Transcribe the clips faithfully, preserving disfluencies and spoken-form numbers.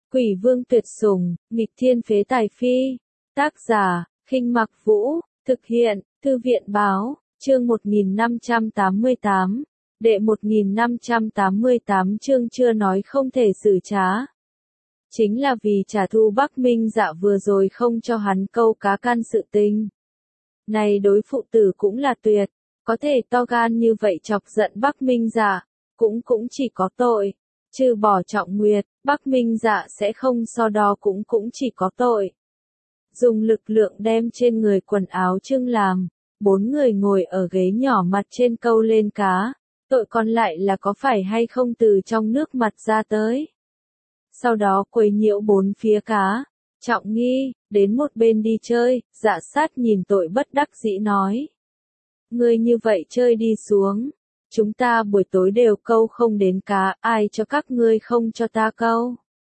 Quỷ vương tuyệt sủng, nghịch thiên phế tài phi. Tác giả, Khinh Mặc Vũ, thực hiện, Thư viện Báo, chương một nghìn năm trăm tám mươi tám, đệ một nghìn năm trăm tám mươi tám chương chưa nói không thể xử trá. Chính là vì trả thù Bắc Minh Dạ vừa rồi không cho hắn câu cá can sự tình. Này đối phụ tử cũng là tuyệt, có thể to gan như vậy chọc giận Bắc Minh Dạ, cũng cũng chỉ có tội. Trừ bỏ Trọng Nguyệt, Bắc Minh Dạ sẽ không so đo cũng cũng chỉ có tội. Dùng lực lượng đem trên người quần áo trưng làm, bốn người ngồi ở ghế nhỏ mặt trên câu lên cá, tội còn lại là có phải hay không từ trong nước mặt ra tới. Sau đó quấy nhiễu bốn phía cá, Trọng Nghi, đến một bên đi chơi, Dạ Sát nhìn tội bất đắc dĩ nói. Ngươi như vậy chơi đi xuống. Chúng ta buổi tối đều câu không đến cá, ai cho các ngươi không cho ta câu.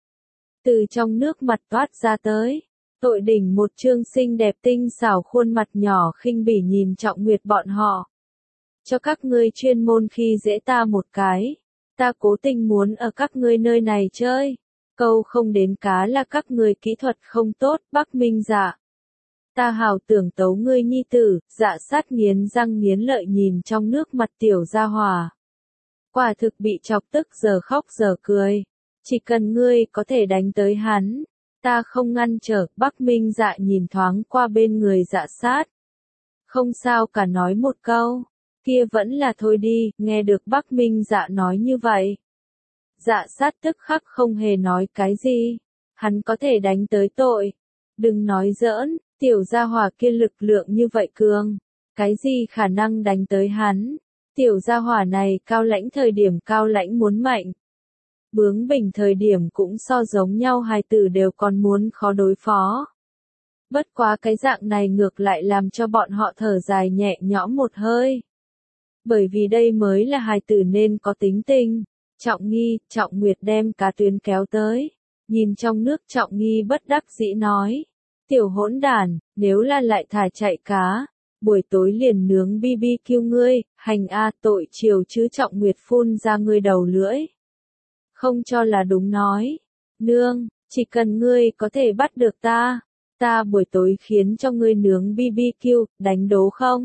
Từ trong nước mặt toát ra tới, tội đỉnh một trương xinh đẹp tinh xảo khuôn mặt nhỏ khinh bỉ nhìn Trọng Nguyệt bọn họ. Cho các ngươi chuyên môn khi dễ ta một cái, ta cố tình muốn ở các ngươi nơi này chơi, câu không đến cá là các ngươi kỹ thuật không tốt, Bắc Minh Dạ. Ta hào tưởng tấu ngươi nhi tử, Dạ Sát nghiến răng nghiến lợi nhìn trong nước mặt tiểu gia hòa. Quả thực bị chọc tức giờ khóc giờ cười. Chỉ cần ngươi có thể đánh tới hắn, ta không ngăn trở. Bắc Minh Dạ nhìn thoáng qua bên người Dạ Sát. Không sao cả nói một câu, kia vẫn là thôi đi, nghe được Bắc Minh Dạ nói như vậy. Dạ Sát tức khắc không hề nói cái gì, hắn có thể đánh tới tội. Đừng nói giỡn. Tiểu gia hỏa kia lực lượng như vậy cường, cái gì khả năng đánh tới hắn? Tiểu gia hỏa này cao lãnh thời điểm cao lãnh muốn mạnh, bướng bỉnh thời điểm cũng so giống nhau, hai tử đều còn muốn khó đối phó. Bất quá cái dạng này ngược lại làm cho bọn họ thở dài nhẹ nhõm một hơi. Bởi vì đây mới là hài tử nên có tính tình. Trọng Nghi, Trọng Nguyệt đem cá tuyến kéo tới, nhìn trong nước Trọng Nghi bất đắc dĩ nói. Tiểu hỗn đản, nếu là lại thả chạy cá, buổi tối liền nướng bi bi kiu ngươi, hành a tội chiều chứ. Trọng Nguyệt phun ra ngươi đầu lưỡi. Không cho là đúng nói. Nương, chỉ cần ngươi có thể bắt được ta, ta buổi tối khiến cho ngươi nướng bi bi kiu, đánh đố không?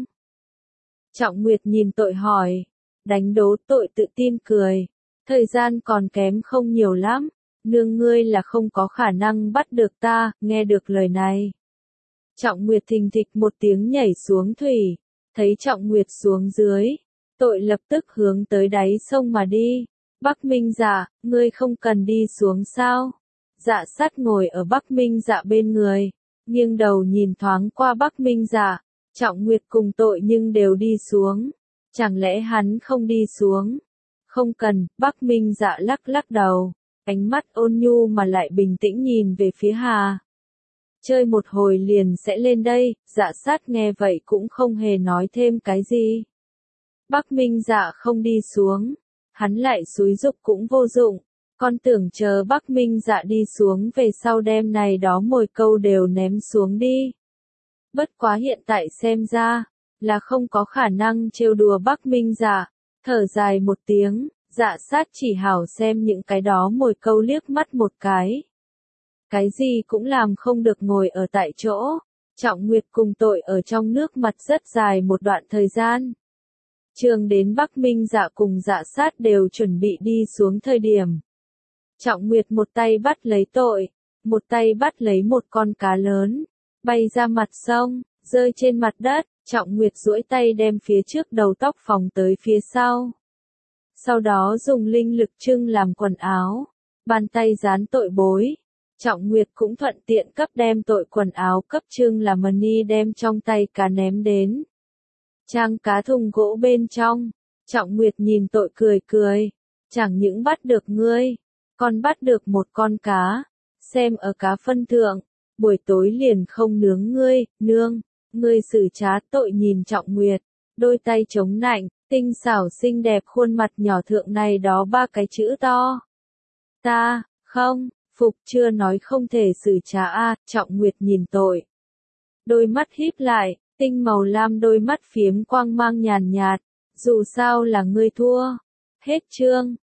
Trọng Nguyệt nhìn tội hỏi. Đánh đố, tội tự tin cười. Thời gian còn kém không nhiều lắm. Nương ngươi là không có khả năng bắt được ta, nghe được lời này. Trọng Nguyệt thình thịch một tiếng nhảy xuống thủy, thấy Trọng Nguyệt xuống dưới, tội lập tức hướng tới đáy sông mà đi. Bắc Minh Dạ, ngươi không cần đi xuống sao? Dạ Sát ngồi ở Bắc Minh Dạ bên người, nghiêng đầu nhìn thoáng qua Bắc Minh Dạ, Trọng Nguyệt cùng tội nhưng đều đi xuống, chẳng lẽ hắn không đi xuống? Không cần, Bắc Minh Dạ lắc lắc đầu. Ánh mắt ôn nhu mà lại bình tĩnh nhìn về phía Hà. Chơi một hồi liền sẽ lên đây. Dạ Sát nghe vậy cũng không hề nói thêm cái gì. Bắc Minh Dạ không đi xuống, hắn lại xúi giục cũng vô dụng. Con tưởng chờ Bắc Minh Dạ đi xuống về sau đêm này đó mồi câu đều ném xuống đi. Bất quá hiện tại xem ra, là không có khả năng trêu đùa Bắc Minh Dạ. Thở dài một tiếng. Dạ Sát chỉ hảo xem những cái đó mồi câu liếc mắt một cái. Cái gì cũng làm không được ngồi ở tại chỗ. Trọng Nguyệt cùng tội ở trong nước mặt rất dài một đoạn thời gian. Trường đến Bắc Minh Dạ cùng Dạ Sát đều chuẩn bị đi xuống thời điểm. Trọng Nguyệt một tay bắt lấy tội, một tay bắt lấy một con cá lớn, bay ra mặt sông, rơi trên mặt đất. Trọng Nguyệt duỗi tay đem phía trước đầu tóc phóng tới phía sau. Sau đó dùng linh lực trưng làm quần áo, bàn tay dán tội bối. Trọng Nguyệt cũng thuận tiện cấp đem tội quần áo cấp trưng làm mani đem trong tay cá ném đến. Trang cá thùng gỗ bên trong, Trọng Nguyệt nhìn tội cười cười, chẳng những bắt được ngươi, còn bắt được một con cá, xem ở cá phân thượng, buổi tối liền không nướng ngươi, nương, ngươi xử trá. Tội nhìn Trọng Nguyệt, đôi tay chống nạnh. Tinh xảo xinh đẹp khuôn mặt nhỏ thượng này đó ba cái chữ to. Ta, không, phục chưa nói không thể xử trá a. Trọng Nguyệt nhìn tội. Đôi mắt híp lại, tinh màu lam đôi mắt phiếm quang mang nhàn nhạt. Dù sao là ngươi thua. Hết chương.